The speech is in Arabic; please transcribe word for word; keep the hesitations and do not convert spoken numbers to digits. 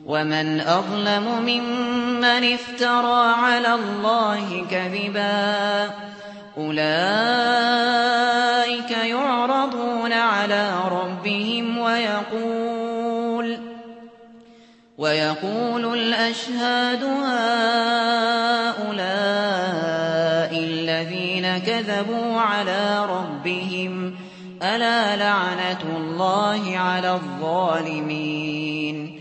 ومن أظلم ممن افترى على الله كذبا أولئك يعرضون على ربهم ويقول ويقول الأشهاد هؤلاء الذين كذبوا على ربهم ألا لعنة الله على الظالمين